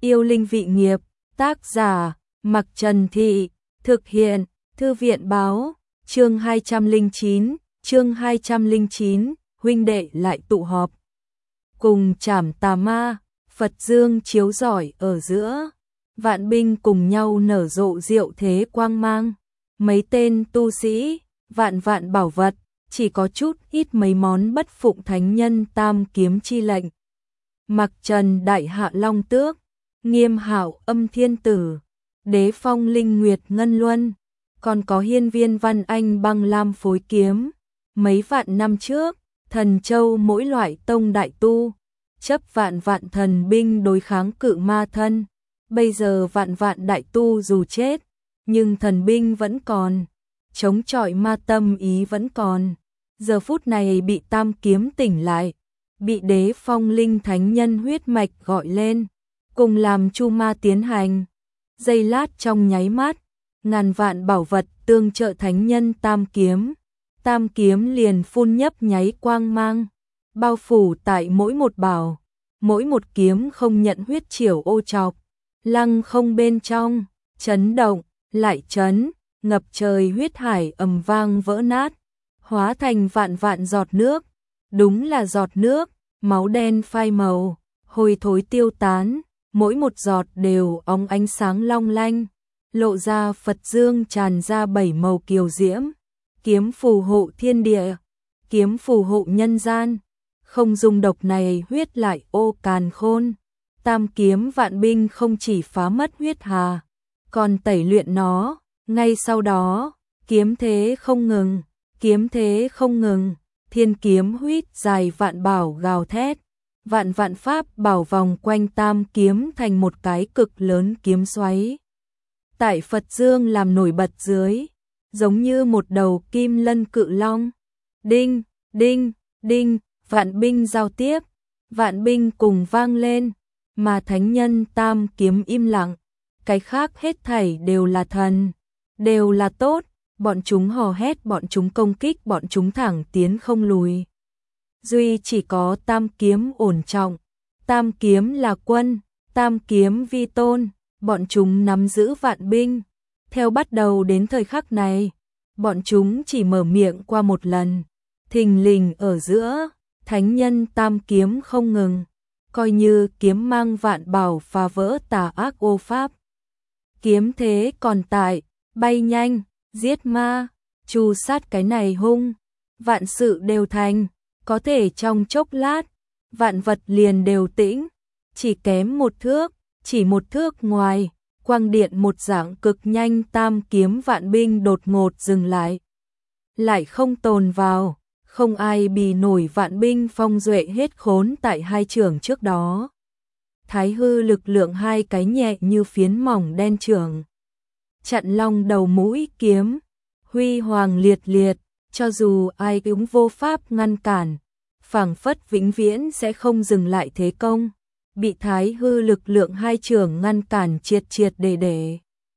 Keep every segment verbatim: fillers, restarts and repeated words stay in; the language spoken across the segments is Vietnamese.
Yêu linh vị nghiệp, tác giả, Mặc Trần Thị, thực hiện, Thư viện báo, chương hai trăm lẻ chín, chương hai trăm lẻ chín, huynh đệ lại tụ họp. Cùng trảm tà ma, Phật dương chiếu rọi ở giữa, vạn binh cùng nhau nở rộ diệu thế quang mang. Mấy tên tu sĩ, vạn vạn bảo vật, chỉ có chút ít mấy món bất phụng thánh nhân tam kiếm chi lệnh. Mặc Trần đại hạ long tước, Nghiêm Hạo âm thiên tử, Đế Phong linh nguyệt ngân luân, còn có hiên viên văn anh băng lam phối kiếm. Mấy vạn năm trước, thần châu mỗi loại tông đại tu, chấp vạn vạn thần binh đối kháng cự ma thân. Bây giờ vạn vạn đại tu dù chết, nhưng thần binh vẫn còn, chống chọi ma tâm ý vẫn còn. Giờ phút này bị tam kiếm tỉnh lại, bị Đế Phong linh thánh nhân huyết mạch gọi lên, cùng làm chu ma tiến hành. Giây lát trong nháy mắt, ngàn vạn bảo vật tương trợ thánh nhân tam kiếm. Tam kiếm liền phun nhấp nháy quang mang, bao phủ tại mỗi một bảo, mỗi một kiếm không nhận huyết triểu ô chọc, lăng không bên trong, chấn động, lại chấn, ngập trời huyết hải ầm vang vỡ nát, hóa thành vạn vạn giọt nước, đúng là giọt nước, máu đen phai màu, hôi thối tiêu tán, mỗi một giọt đều óng ánh sáng long lanh, lộ ra Phật dương tràn ra bảy màu kiều diễm. Kiếm phù hộ thiên địa, kiếm phù hộ nhân gian, không dùng độc này huyết lại ô càn khôn. Tam kiếm vạn binh không chỉ phá mất huyết hà, còn tẩy luyện nó. Ngay sau đó, kiếm thế không ngừng, kiếm thế không ngừng, thiên kiếm huýt dài vạn bảo gào thét, vạn vạn pháp bảo vòng quanh tam kiếm thành một cái cực lớn kiếm xoáy. Tại Phật dương làm nổi bật dưới, giống như một đầu kim lân cự long. Đinh, đinh, đinh, vạn binh giao tiếp, vạn binh cùng vang lên, mà thánh nhân tam kiếm im lặng. Cái khác hết thảy đều là thần, đều là tốt, bọn chúng hò hét, bọn chúng công kích, bọn chúng thẳng tiến không lùi. Duy chỉ có tam kiếm ổn trọng, tam kiếm là quân, tam kiếm vi tôn, bọn chúng nắm giữ vạn binh. Theo bắt đầu đến thời khắc này, bọn chúng chỉ mở miệng qua một lần, thình lình ở giữa, thánh nhân tam kiếm không ngừng, coi như kiếm mang vạn bảo phá vỡ tà ác ô pháp. Kiếm thế còn tại, bay nhanh, giết ma, tru sát cái này hung, vạn sự đều thành, có thể trong chốc lát, vạn vật liền đều tĩnh, chỉ kém một thước, chỉ một thước ngoài. Quang điện một dạng cực nhanh, tam kiếm vạn binh đột ngột dừng lại. Lại không tồn vào, không ai bì nổi vạn binh phong duệ hết khốn tại hai trường trước đó. Thái hư lực lượng hai cái nhẹ như phiến mỏng đen trường, chặn long đầu mũi kiếm, huy hoàng liệt liệt, cho dù ai cũng vô pháp ngăn cản, phảng phất vĩnh viễn sẽ không dừng lại thế công. Bị thái hư lực lượng hai trường ngăn cản triệt triệt để để.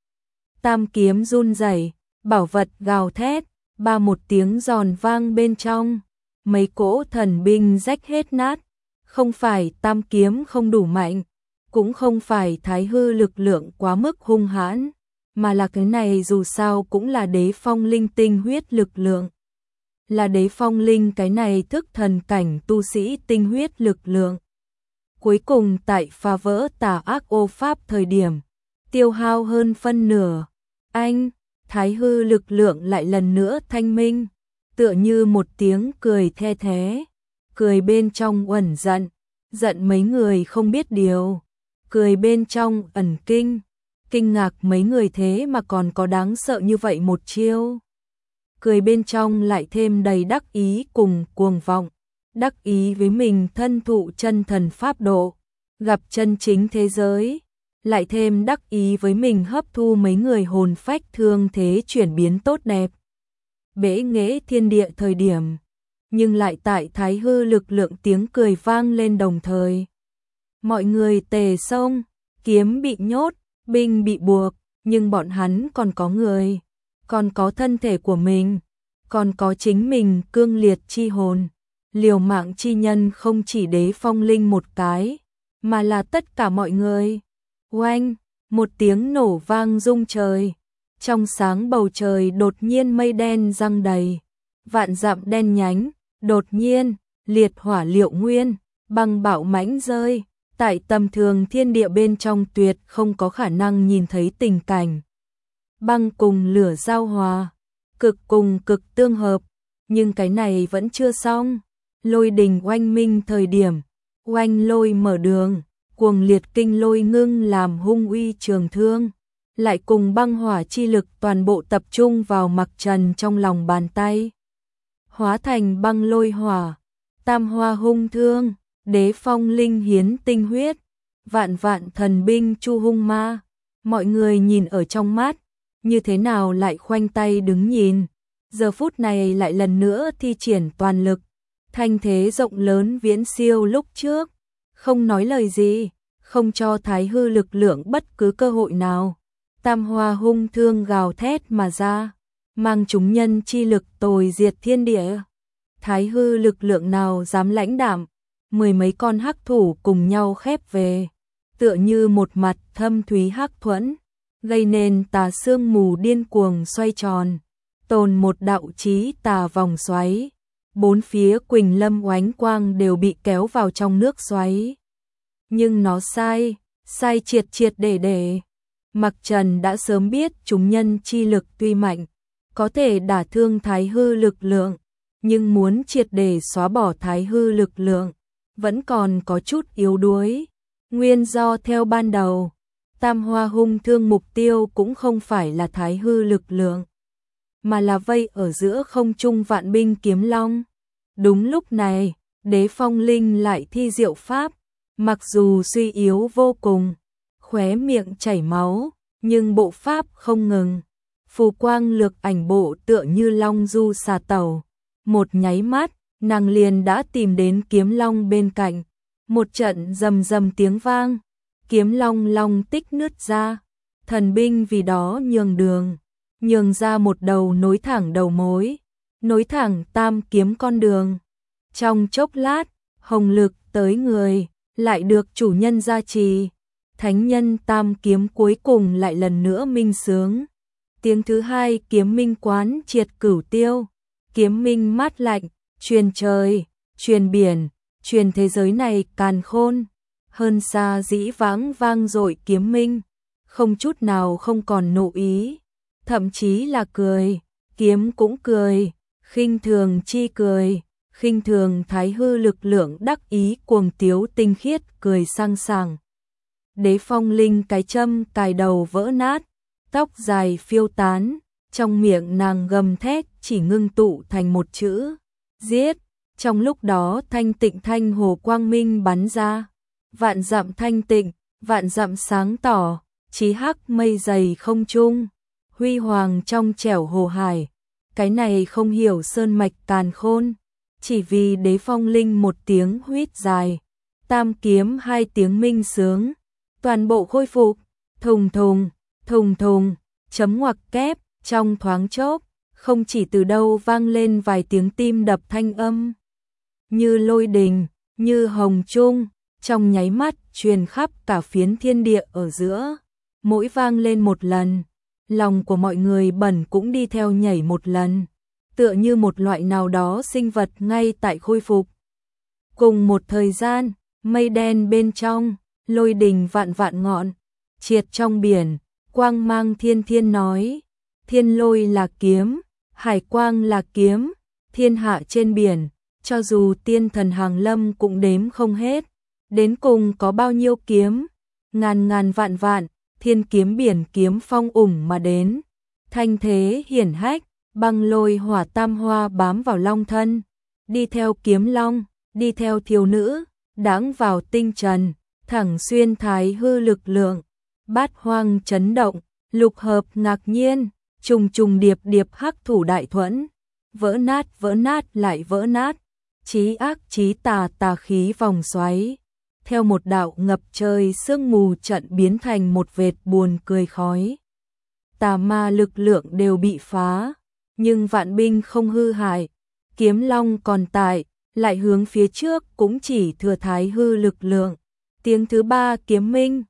Tam kiếm run rẩy, bảo vật gào thét, ba một tiếng giòn vang bên trong, mấy cỗ thần binh rách hết nát. Không phải tam kiếm không đủ mạnh, cũng không phải thái hư lực lượng quá mức hung hãn, mà là cái này dù sao cũng là Đế Phong linh tinh huyết lực lượng. Là Đế Phong linh cái này thức thần cảnh tu sĩ tinh huyết lực lượng. Cuối cùng tại phá vỡ tà ác ô pháp thời điểm, tiêu hao hơn phân nửa, anh, thái hư lực lượng lại lần nữa thanh minh, tựa như một tiếng cười the thế, cười bên trong uẩn giận, giận mấy người không biết điều, cười bên trong ẩn kinh, kinh ngạc mấy người thế mà còn có đáng sợ như vậy một chiêu. Cười bên trong lại thêm đầy đắc ý cùng cuồng vọng, đắc ý với mình thân thụ chân thần pháp độ, gặp chân chính thế giới, lại thêm đắc ý với mình hấp thu mấy người hồn phách thương thế chuyển biến tốt đẹp. Bể nghệ thiên địa thời điểm, nhưng lại tại thái hư lực lượng tiếng cười vang lên đồng thời. Mọi người tề xông, kiếm bị nhốt, binh bị buộc, nhưng bọn hắn còn có người, còn có thân thể của mình, còn có chính mình cương liệt chi hồn. Liều mạng chi nhân không chỉ Đế Phong linh một cái, mà là tất cả mọi người. Oanh, một tiếng nổ vang rung trời. Trong sáng bầu trời đột nhiên mây đen giăng đầy, vạn dặm đen nhánh, đột nhiên, liệt hỏa liệu nguyên, băng bão mãnh rơi, tại tầm thường thiên địa bên trong tuyệt không có khả năng nhìn thấy tình cảnh. Băng cùng lửa giao hòa, cực cùng cực tương hợp, nhưng cái này vẫn chưa xong. Lôi đình oanh minh thời điểm, oanh lôi mở đường, cuồng liệt kinh lôi ngưng làm hung uy trường thương, lại cùng băng hỏa chi lực toàn bộ tập trung vào Mặc Trần trong lòng bàn tay. Hóa thành băng lôi hỏa, tam hoa hung thương, đế phong linh hiến tinh huyết, vạn vạn thần binh chu hung ma. Mọi người nhìn ở trong mắt, như thế nào lại khoanh tay đứng nhìn. Giờ phút này lại lần nữa thi triển toàn lực, thanh thế rộng lớn viễn siêu lúc trước, không nói lời gì, không cho Thái Hư lực lượng bất cứ cơ hội nào. Tam hoa hung thương gào thét mà ra, mang chúng nhân chi lực tồi diệt thiên địa. Thái Hư lực lượng nào dám lãnh đạm, mười mấy con hắc thủ cùng nhau khép về, tựa như một mặt thâm thúy hắc thuẫn, gây nên tà sương mù điên cuồng xoay tròn, tồn một đạo chí tà vòng xoáy. Bốn phía Quỳnh Lâm oánh quang đều bị kéo vào trong nước xoáy. Nhưng nó sai, sai triệt triệt để để. Mặc Trần đã sớm biết chúng nhân chi lực tuy mạnh, có thể đả thương Thái Hư lực lượng, nhưng muốn triệt để xóa bỏ Thái Hư lực lượng, vẫn còn có chút yếu đuối. Nguyên do theo ban đầu, tam hoa hung thương mục tiêu cũng không phải là Thái Hư lực lượng, mà là vây ở giữa không trung vạn binh kiếm long. Đúng lúc này, đế phong linh lại thi diệu pháp, mặc dù suy yếu vô cùng, khóe miệng chảy máu, nhưng bộ pháp không ngừng. Phù quang lược ảnh bộ tựa như long du xà tẩu, một nháy mắt, nàng liền đã tìm đến kiếm long bên cạnh. Một trận rầm rầm tiếng vang, kiếm long long tích nứt ra, thần binh vì đó nhường đường, nhường ra một đầu nối thẳng đầu mối, nối thẳng tam kiếm con đường. Trong chốc lát, hồng lực tới người, lại được chủ nhân gia trì, thánh nhân tam kiếm cuối cùng lại lần nữa minh sướng. Tiếng thứ hai kiếm minh quán triệt cửu tiêu, kiếm minh mát lạnh, truyền trời, truyền biển, truyền thế giới này càn khôn, hơn xa dĩ vãng vang dội kiếm minh, không chút nào không còn nộ ý, thậm chí là cười, kiếm cũng cười, khinh thường chi cười, khinh thường Thái Hư lực lượng đắc ý cuồng tiếu tinh khiết cười sang sảng. Đế phong linh cái châm cài đầu vỡ nát, tóc dài phiêu tán, trong miệng nàng gầm thét chỉ ngưng tụ thành một chữ, giết. Trong lúc đó thanh tịnh thanh hồ quang minh bắn ra, vạn dặm thanh tịnh, vạn dặm sáng tỏ, chí hắc mây dày không trung, huy hoàng trong trẻo hồ hải. Cái này không hiểu sơn mạch càn khôn, chỉ vì đế phong linh một tiếng huýt dài, tam kiếm hai tiếng minh sướng, toàn bộ khôi phục, thùng thùng, thùng thùng, chấm ngoặc kép, trong thoáng chốc, không chỉ từ đâu vang lên vài tiếng tim đập thanh âm, như lôi đình, như hồng trung, trong nháy mắt truyền khắp cả phiến thiên địa ở giữa. Mỗi vang lên một lần, lòng của mọi người bẩn cũng đi theo nhảy một lần, tựa như một loại nào đó sinh vật ngay tại khôi phục. Cùng một thời gian, mây đen bên trong, lôi đình vạn vạn ngọn, triệt trong biển, quang mang thiên thiên nói, thiên lôi là kiếm, hải quang là kiếm, thiên hạ trên biển, cho dù tiên thần hàng lâm cũng đếm không hết, đến cùng có bao nhiêu kiếm, ngàn ngàn vạn vạn, thiên kiếm biển kiếm phong ủng mà đến, thanh thế hiển hách, băng lôi hỏa tam hoa bám vào long thân, đi theo kiếm long, đi theo thiếu nữ, đãng vào tinh trần, thẳng xuyên Thái Hư lực lượng, bát hoang chấn động, lục hợp ngạc nhiên, trùng trùng điệp điệp hắc thủ đại thuẫn, vỡ nát vỡ nát lại vỡ nát, chí ác chí tà tà khí vòng xoáy, theo một đạo ngập trời sương mù trận biến thành một vệt buồn cười khói. Tà ma lực lượng đều bị phá, nhưng vạn binh không hư hại, kiếm long còn tại, lại hướng phía trước cũng chỉ thừa Thái Hư lực lượng. Tiếng thứ ba kiếm minh,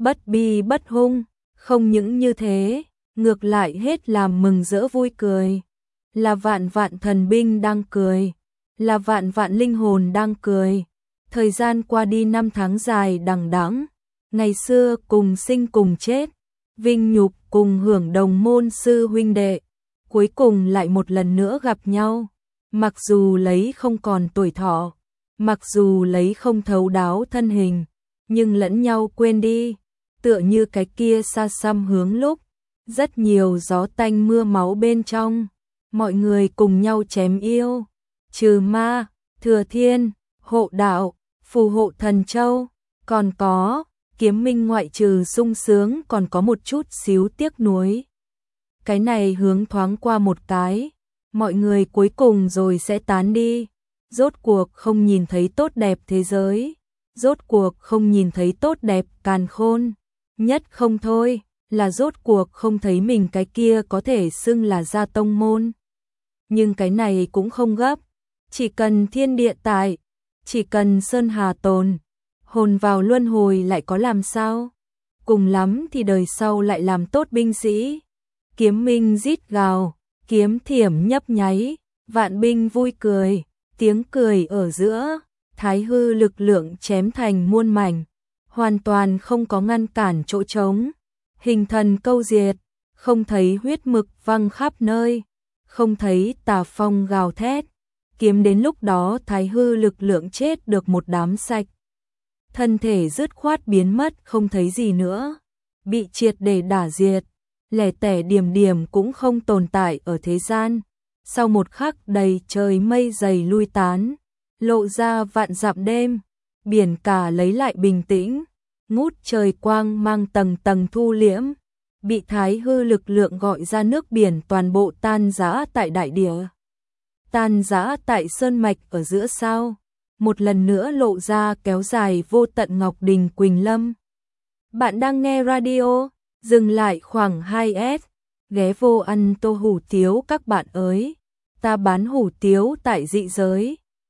bất bi bất hung, không những như thế, ngược lại hết làm mừng rỡ vui cười. Là vạn vạn thần binh đang cười, là vạn vạn linh hồn đang cười. Thời gian qua đi năm tháng dài đằng đẵng, ngày xưa cùng sinh cùng chết, vinh nhục cùng hưởng đồng môn sư huynh đệ, cuối cùng lại một lần nữa gặp nhau. Mặc dù lấy không còn tuổi thọ, mặc dù lấy không thấu đáo thân hình, nhưng lẫn nhau quên đi, tựa như cái kia xa xăm hướng lúc, rất nhiều gió tanh mưa máu bên trong, mọi người cùng nhau chém yêu, trừ ma, thừa thiên, hộ đạo, phù hộ thần châu, còn có, Kiếm Minh ngoại trừ sung sướng còn có một chút xíu tiếc nuối. Cái này hướng thoáng qua một cái, mọi người cuối cùng rồi sẽ tán đi, rốt cuộc không nhìn thấy tốt đẹp thế giới, rốt cuộc không nhìn thấy tốt đẹp càn khôn, nhất không thôi, là rốt cuộc không thấy mình cái kia có thể xưng là gia tông môn. Nhưng cái này cũng không gấp, chỉ cần thiên địa tại, chỉ cần sơn hà tồn, hồn vào luân hồi lại có làm sao? Cùng lắm thì đời sau lại làm tốt binh sĩ. Kiếm minh rít gào, kiếm thiểm nhấp nháy, vạn binh vui cười, tiếng cười ở giữa, thái hư lực lượng chém thành muôn mảnh, hoàn toàn không có ngăn cản chỗ trống. Hình thần câu diệt, không thấy huyết mực văng khắp nơi, không thấy tà phong gào thét. Kiếm đến lúc đó thái hư lực lượng chết được một đám sạch. Thân thể dứt khoát biến mất không thấy gì nữa, bị triệt để đả diệt, lẻ tẻ điểm điểm cũng không tồn tại ở thế gian. Sau một khắc đầy trời mây dày lui tán, lộ ra vạn dặm đêm, biển cả lấy lại bình tĩnh, ngút trời quang mang tầng tầng thu liễm, bị thái hư lực lượng gọi ra nước biển toàn bộ tan rã tại đại địa, tan rã tại sơn mạch ở giữa sao. Một lần nữa lộ ra kéo dài vô tận Ngọc Đình Quỳnh Lâm. Bạn đang nghe radio, dừng lại khoảng hai S, ghé vô ăn tô hủ tiếu các bạn ơi. Ta bán hủ tiếu tại dị giới.